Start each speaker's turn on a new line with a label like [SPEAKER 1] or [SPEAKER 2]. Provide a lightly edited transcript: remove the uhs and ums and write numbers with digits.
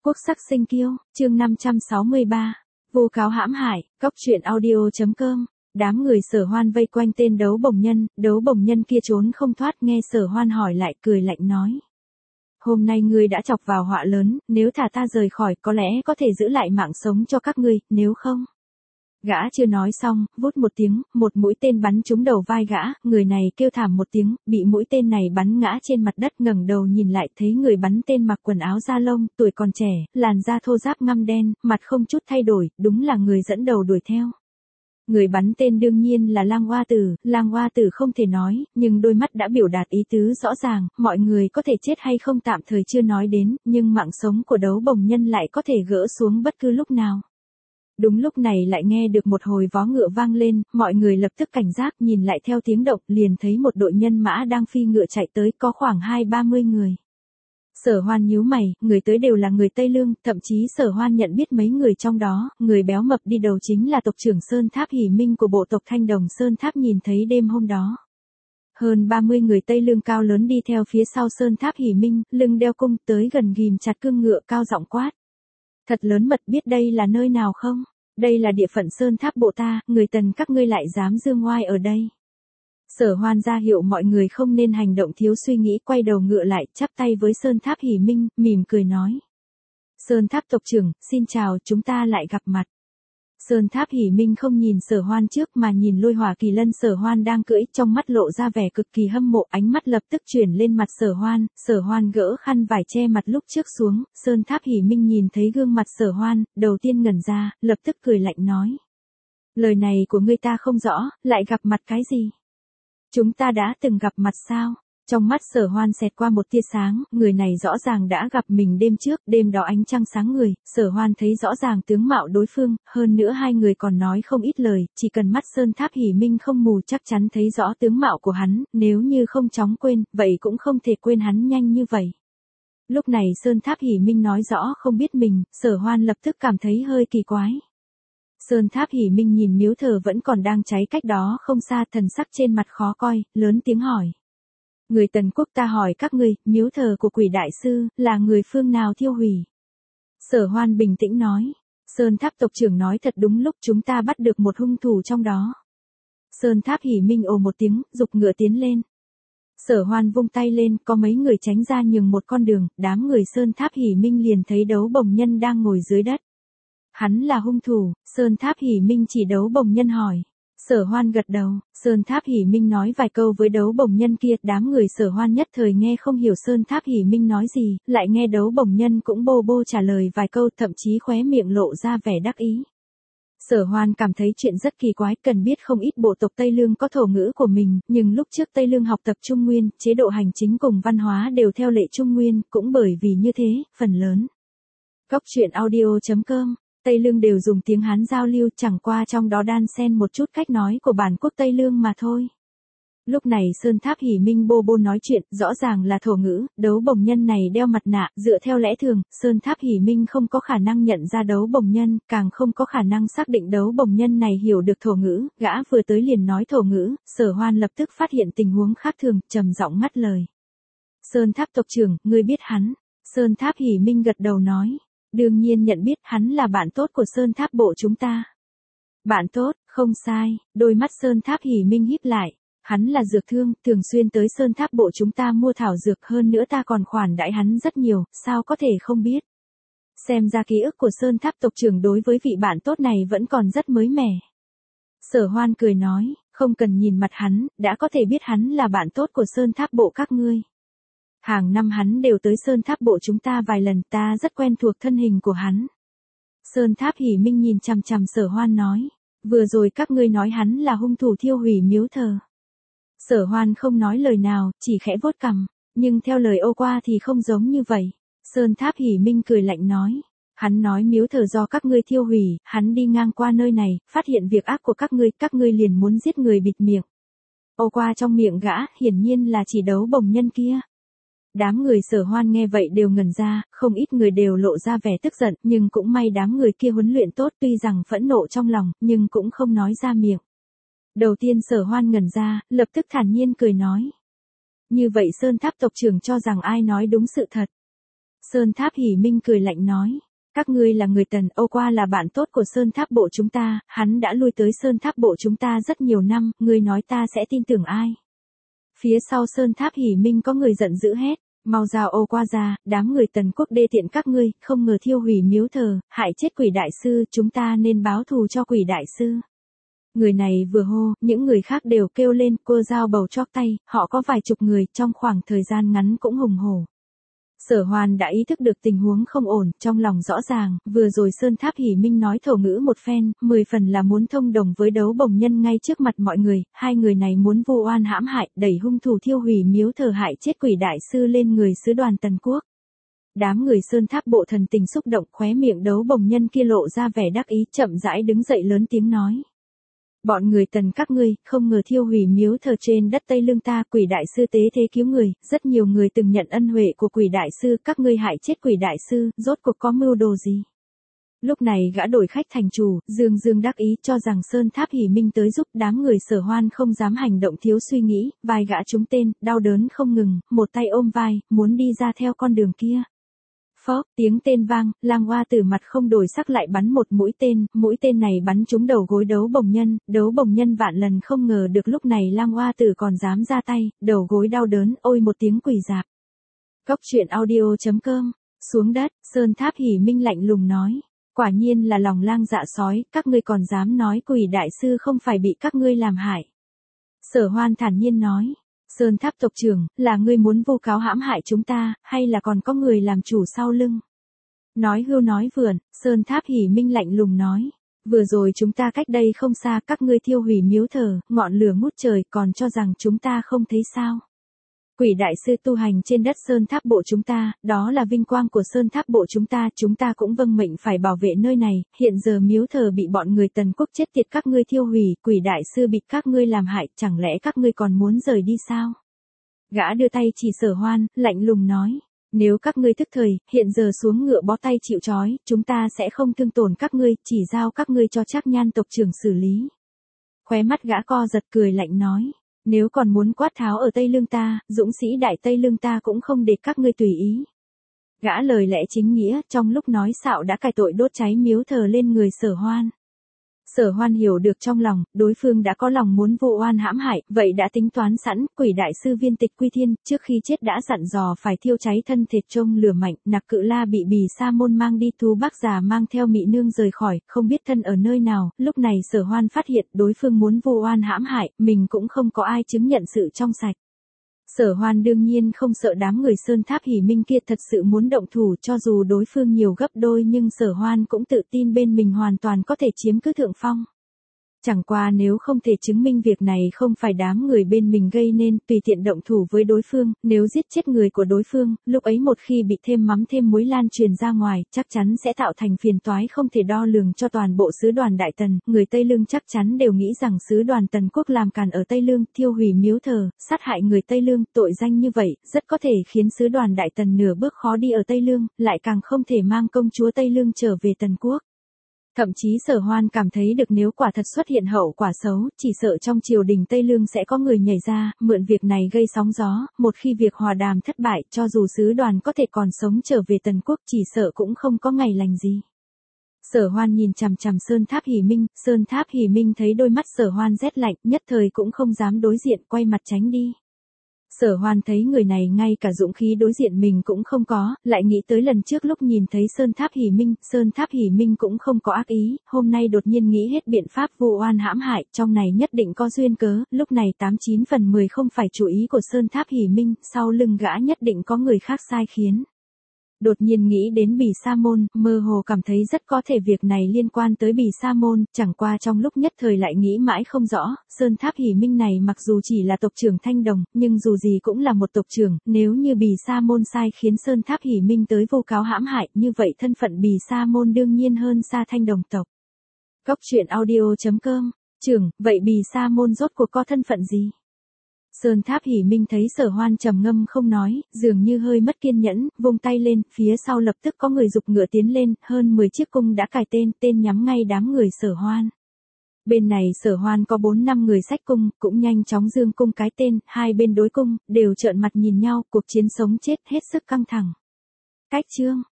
[SPEAKER 1] Quốc sắc sinh kiêu, chương 563. Vu cáo hãm hại, cóc truyện audio.com. Đám người Sở Hoan vây quanh tên đấu bồng nhân kia trốn không thoát, nghe Sở Hoan hỏi lại cười lạnh nói. Hôm nay ngươi đã chọc vào họa lớn, nếu thả ta rời khỏi có lẽ có thể giữ lại mạng sống cho các ngươi, nếu không. Gã chưa nói xong, vút một tiếng, một mũi tên bắn trúng đầu vai gã, người này kêu thảm một tiếng, bị mũi tên này bắn ngã trên mặt đất, ngẩng đầu nhìn lại thấy người bắn tên mặc quần áo da lông, tuổi còn trẻ, làn da thô ráp ngăm đen, mặt không chút thay đổi, đúng là người dẫn đầu đuổi theo. Người bắn tên đương nhiên là Lang Hoa Tử không thể nói, nhưng đôi mắt đã biểu đạt ý tứ rõ ràng, mọi người có thể chết hay không tạm thời chưa nói đến, nhưng mạng sống của đấu bồng nhân lại có thể gỡ xuống bất cứ lúc nào. Đúng lúc này lại nghe được một hồi vó ngựa vang lên, mọi người lập tức cảnh giác nhìn lại theo tiếng động, liền thấy một đội nhân mã đang phi ngựa chạy tới, có khoảng 20-30 người. Sở Hoan nhíu mày, người tới đều là người Tây Lương, thậm chí Sở Hoan nhận biết mấy người trong đó, người béo mập đi đầu chính là tộc trưởng Sơn Tháp Hỉ Minh của bộ tộc Thanh Đồng Sơn Tháp nhìn thấy đêm hôm đó. Hơn 30 người Tây Lương cao lớn đi theo phía sau Sơn Tháp Hỉ Minh, lưng đeo cung, tới gần ghim chặt cương ngựa cao giọng quát. Thật lớn mật, biết đây là nơi nào không? Đây là địa phận Sơn Tháp bộ ta, người Tần các ngươi lại dám dương ngoai ở đây. Sở Hoan ra hiệu mọi người không nên hành động thiếu suy nghĩ, quay đầu ngựa lại, chắp tay với Sơn Tháp Hỉ Minh, mỉm cười nói. Sơn Tháp tộc trưởng, xin chào, chúng ta lại gặp mặt. Sơn Tháp Hỉ Minh không nhìn Sở Hoan trước mà nhìn Lôi Hỏa Kỳ Lân Sở Hoan đang cưỡi, trong mắt lộ ra vẻ cực kỳ hâm mộ, ánh mắt lập tức chuyển lên mặt Sở Hoan gỡ khăn vải che mặt lúc trước xuống, Sơn Tháp Hỉ Minh nhìn thấy gương mặt Sở Hoan, đầu tiên ngẩn ra, lập tức cười lạnh nói. Lời này của ngươi ta không rõ, lại gặp mặt cái gì? Chúng ta đã từng gặp mặt sao? Trong mắt Sở Hoan xẹt qua một tia sáng, người này rõ ràng đã gặp mình đêm trước, đêm đó ánh trăng sáng người, Sở Hoan thấy rõ ràng tướng mạo đối phương, hơn nữa hai người còn nói không ít lời, chỉ cần mắt Sơn Tháp Hỉ Minh không mù chắc chắn thấy rõ tướng mạo của hắn, nếu như không chóng quên, vậy cũng không thể quên hắn nhanh như vậy. Lúc này Sơn Tháp Hỉ Minh nói rõ không biết mình, Sở Hoan lập tức cảm thấy hơi kỳ quái. Sơn Tháp Hỉ Minh nhìn miếu thờ vẫn còn đang cháy cách đó không xa, thần sắc trên mặt khó coi, lớn tiếng hỏi. Người Tần quốc ta hỏi các ngươi, miếu thờ của Quỷ Đại Sư, là người phương nào thiêu hủy? Sở Hoan bình tĩnh nói. Sơn Tháp tộc trưởng nói thật, đúng lúc chúng ta bắt được một hung thủ trong đó. Sơn Tháp Hỉ Minh ồ một tiếng, giục ngựa tiến lên. Sở Hoan vung tay lên, có mấy người tránh ra nhường một con đường, đám người Sơn Tháp Hỉ Minh liền thấy đấu bồng nhân đang ngồi dưới đất. Hắn là hung thủ, Sơn Tháp Hỉ Minh chỉ đấu bồng nhân hỏi. Sở Hoan gật đầu, Sơn Tháp Hỉ Minh nói vài câu với đấu bồng nhân kia, đám người Sở Hoan nhất thời nghe không hiểu Sơn Tháp Hỉ Minh nói gì, lại nghe đấu bồng nhân cũng bô bô trả lời vài câu, thậm chí khóe miệng lộ ra vẻ đắc ý. Sở Hoan cảm thấy chuyện rất kỳ quái, cần biết không ít bộ tộc Tây Lương có thổ ngữ của mình, nhưng lúc trước Tây Lương học tập Trung Nguyên, chế độ hành chính cùng văn hóa đều theo lệ Trung Nguyên, cũng bởi vì như thế, phần lớn. Cóc truyện audio.com. Tây Lương đều dùng tiếng Hán giao lưu, chẳng qua trong đó đan xen một chút cách nói của bản quốc Tây Lương mà thôi. Lúc này Sơn Tháp Hỉ Minh bô bô nói chuyện, rõ ràng là thổ ngữ, đấu bồng nhân này đeo mặt nạ, dựa theo lẽ thường, Sơn Tháp Hỉ Minh không có khả năng nhận ra đấu bồng nhân, càng không có khả năng xác định đấu bồng nhân này hiểu được thổ ngữ, gã vừa tới liền nói thổ ngữ, Sở Hoan lập tức phát hiện tình huống khác thường, trầm giọng ngắt lời. Sơn Tháp tộc trưởng, ngươi biết hắn? Sơn Tháp Hỉ Minh gật đầu nói. Đương nhiên nhận biết, hắn là bạn tốt của Sơn Tháp bộ chúng ta. Bạn tốt, không sai, đôi mắt Sơn Tháp Hỉ Minh híp lại. Hắn là dược thương, thường xuyên tới Sơn Tháp bộ chúng ta mua thảo dược, hơn nữa ta còn khoản đãi hắn rất nhiều, sao có thể không biết. Xem ra ký ức của Sơn Tháp tộc trưởng đối với vị bạn tốt này vẫn còn rất mới mẻ. Sở Hoan cười nói, không cần nhìn mặt hắn, đã có thể biết hắn là bạn tốt của Sơn Tháp bộ các ngươi. Hàng năm hắn đều tới Sơn Tháp bộ chúng ta vài lần, ta rất quen thuộc thân hình của hắn. Sơn Tháp Hỉ Minh nhìn chằm chằm Sở Hoan nói, vừa rồi các ngươi nói hắn là hung thủ thiêu hủy miếu thờ. Sở Hoan không nói lời nào, chỉ khẽ vuốt cằm, nhưng theo lời ô qua thì không giống như vậy. Sơn Tháp Hỉ Minh cười lạnh nói, hắn nói miếu thờ do các ngươi thiêu hủy, hắn đi ngang qua nơi này, phát hiện việc ác của các ngươi liền muốn giết người bịt miệng. Ô qua trong miệng gã, hiển nhiên là chỉ đấu bồng nhân kia. Đám người Sở Hoan nghe vậy đều ngẩn ra, không ít người đều lộ ra vẻ tức giận, nhưng cũng may đám người kia huấn luyện tốt, tuy rằng phẫn nộ trong lòng, nhưng cũng không nói ra miệng. Đầu tiên Sở Hoan ngẩn ra, lập tức thản nhiên cười nói. Như vậy Sơn Tháp tộc trưởng cho rằng ai nói đúng sự thật. Sơn Tháp Hỉ Minh cười lạnh nói. Các ngươi là người Tần, Âu Qua là bạn tốt của Sơn Tháp bộ chúng ta, hắn đã lui tới Sơn Tháp bộ chúng ta rất nhiều năm, ngươi nói ta sẽ tin tưởng ai? Phía sau Sơn Tháp Hỉ Minh có người giận dữ hét. Mau giao Âu Qua ra, đám người Tần quốc đê tiện các ngươi, không ngờ thiêu hủy miếu thờ, hại chết quỷ đại sư, chúng ta nên báo thù cho quỷ đại sư. Người này vừa hô, những người khác đều kêu lên, cô dao bầu chóp tay, họ có vài chục người, trong khoảng thời gian ngắn cũng hùng hổ. Sở Hoan đã ý thức được tình huống không ổn, trong lòng rõ ràng, vừa rồi Sơn Tháp Hỉ Minh nói thổ ngữ một phen, 10 phần là muốn thông đồng với Đấu Bồng Nhân ngay trước mặt mọi người, hai người này muốn vu oan hãm hại, đẩy hung thủ thiêu hủy miếu thờ hại chết quỷ đại sư lên người sứ đoàn Tần quốc. Đám người Sơn Tháp bộ thần tình xúc động, khóe miệng Đấu Bồng Nhân kia lộ ra vẻ đắc ý, chậm rãi đứng dậy lớn tiếng nói. Bọn người Tần các ngươi, không ngờ thiêu hủy miếu thờ trên đất Tây Lương ta, quỷ đại sư tế thế cứu người, rất nhiều người từng nhận ân huệ của quỷ đại sư, các ngươi hại chết quỷ đại sư, rốt cuộc có mưu đồ gì? Lúc này gã đổi khách thành chủ, Dương Dương đắc ý cho rằng Sơn Tháp Hỉ Minh tới giúp, đám người Sở Hoan không dám hành động thiếu suy nghĩ, vai gã trúng tên, đau đớn không ngừng, một tay ôm vai, muốn đi ra theo con đường kia. Phóp, tiếng tên vang, Lang Hoa Tử mặt không đổi sắc lại bắn một mũi tên này bắn trúng đầu gối Đấu Bồng Nhân vạn lần không ngờ được lúc này Lang Hoa Tử còn dám ra tay, đầu gối đau đớn, ôi một tiếng quỳ rạp. Cốc truyện audio.com, xuống đất, Sơn Tháp Hỉ Minh lạnh lùng nói, quả nhiên là lòng lang dạ sói, các ngươi còn dám nói quỷ đại sư không phải bị các ngươi làm hại. Sở Hoan thản nhiên nói. Sơn Tháp tộc trưởng, là ngươi muốn vu cáo hãm hại chúng ta, hay là còn có người làm chủ sau lưng? Nói hưu nói vượn, Sơn Tháp Hỉ Minh lạnh lùng nói. Vừa rồi chúng ta cách đây không xa, các ngươi thiêu hủy miếu thờ, ngọn lửa ngút trời, còn cho rằng chúng ta không thấy sao? Quỷ đại sư tu hành trên đất Sơn Tháp bộ chúng ta, đó là vinh quang của Sơn Tháp bộ chúng ta cũng vâng mệnh phải bảo vệ nơi này, hiện giờ miếu thờ bị bọn người Tần quốc chết tiệt các ngươi thiêu hủy, quỷ đại sư bị các ngươi làm hại, chẳng lẽ các ngươi còn muốn rời đi sao? Gã đưa tay chỉ Sở Hoan, lạnh lùng nói, nếu các ngươi thức thời, hiện giờ xuống ngựa bó tay chịu trói, chúng ta sẽ không thương tổn các ngươi, chỉ giao các ngươi cho Trác Nhan tộc trưởng xử lý. Khóe mắt gã co giật cười lạnh nói. Nếu còn muốn quát tháo ở Tây Lương ta, dũng sĩ đại Tây Lương ta cũng không để các ngươi tùy ý. Gã lời lẽ chính nghĩa, trong lúc nói xạo đã cài tội đốt cháy miếu thờ lên người Sở Hoan. Sở Hoan hiểu được trong lòng, đối phương đã có lòng muốn vu oan hãm hại, vậy đã tính toán sẵn, quỷ đại sư Viên Tịch Quy Thiên, trước khi chết đã dặn dò phải thiêu cháy thân thịt trông lửa mạnh, Nặc Cự La bị Bì Sa Môn mang đi, Thú Bác già mang theo Mị Nương rời khỏi, không biết thân ở nơi nào, lúc này Sở Hoan phát hiện đối phương muốn vu oan hãm hại, mình cũng không có ai chứng nhận sự trong sạch. Sở Hoan đương nhiên không sợ đám người Sơn Tháp Hỉ Minh kia thật sự muốn động thủ, cho dù đối phương nhiều gấp đôi nhưng Sở Hoan cũng tự tin bên mình hoàn toàn có thể chiếm cứ thượng phong. Chẳng qua nếu không thể chứng minh việc này không phải đám người bên mình gây nên, tùy tiện động thủ với đối phương, nếu giết chết người của đối phương, lúc ấy một khi bị thêm mắm thêm muối lan truyền ra ngoài, chắc chắn sẽ tạo thành phiền toái không thể đo lường cho toàn bộ sứ đoàn Đại Tần, người Tây Lương chắc chắn đều nghĩ rằng sứ đoàn Tần quốc làm càn ở Tây Lương, thiêu hủy miếu thờ, sát hại người Tây Lương, tội danh như vậy, rất có thể khiến sứ đoàn Đại Tần nửa bước khó đi ở Tây Lương, lại càng không thể mang công chúa Tây Lương trở về Tần quốc. Thậm chí Sở Hoan cảm thấy được nếu quả thật xuất hiện hậu quả xấu, chỉ sợ trong triều đình Tây Lương sẽ có người nhảy ra, mượn việc này gây sóng gió, một khi việc hòa đàm thất bại, cho dù sứ đoàn có thể còn sống trở về Tần quốc, chỉ sợ cũng không có ngày lành gì. Sở Hoan nhìn chằm chằm Sơn Tháp Hỉ Minh thấy đôi mắt Sở Hoan rét lạnh, nhất thời cũng không dám đối diện, quay mặt tránh đi. Sở Hoan thấy người này ngay cả dũng khí đối diện mình cũng không có, lại nghĩ tới lần trước lúc nhìn thấy Sơn Tháp Hỉ Minh cũng không có ác ý, hôm nay đột nhiên nghĩ hết biện pháp vu oan hãm hại, trong này nhất định có duyên cớ, lúc này 89 phần 10 không phải chủ ý của Sơn Tháp Hỉ Minh, sau lưng gã nhất định có người khác sai khiến. Đột nhiên nghĩ đến Bì Sa Môn, mơ hồ cảm thấy rất có thể việc này liên quan tới Bì Sa Môn, chẳng qua trong lúc nhất thời lại nghĩ mãi không rõ, Sơn Tháp Hỉ Minh này mặc dù chỉ là tộc trưởng Thanh Đồng, nhưng dù gì cũng là một tộc trưởng, nếu như Bì Sa Môn sai khiến Sơn Tháp Hỉ Minh tới vu cáo hãm hại, như vậy thân phận Bì Sa Môn đương nhiên hơn xa Thanh Đồng tộc. Cốc truyện audio.com, trưởng, vậy Bì Sa Môn rốt cuộc có thân phận gì? Sơn Tháp Hỉ Minh thấy Sở Hoan trầm ngâm không nói, dường như hơi mất kiên nhẫn, vung tay lên, phía sau lập tức có người giục ngựa tiến lên, hơn 10 chiếc cung đã cài tên nhắm ngay đám người Sở Hoan. Bên này Sở Hoan có 4-5 người xách cung, cũng nhanh chóng dương cung cái tên, hai bên đối cung, đều trợn mặt nhìn nhau, cuộc chiến sống chết hết sức căng thẳng. Khách chương.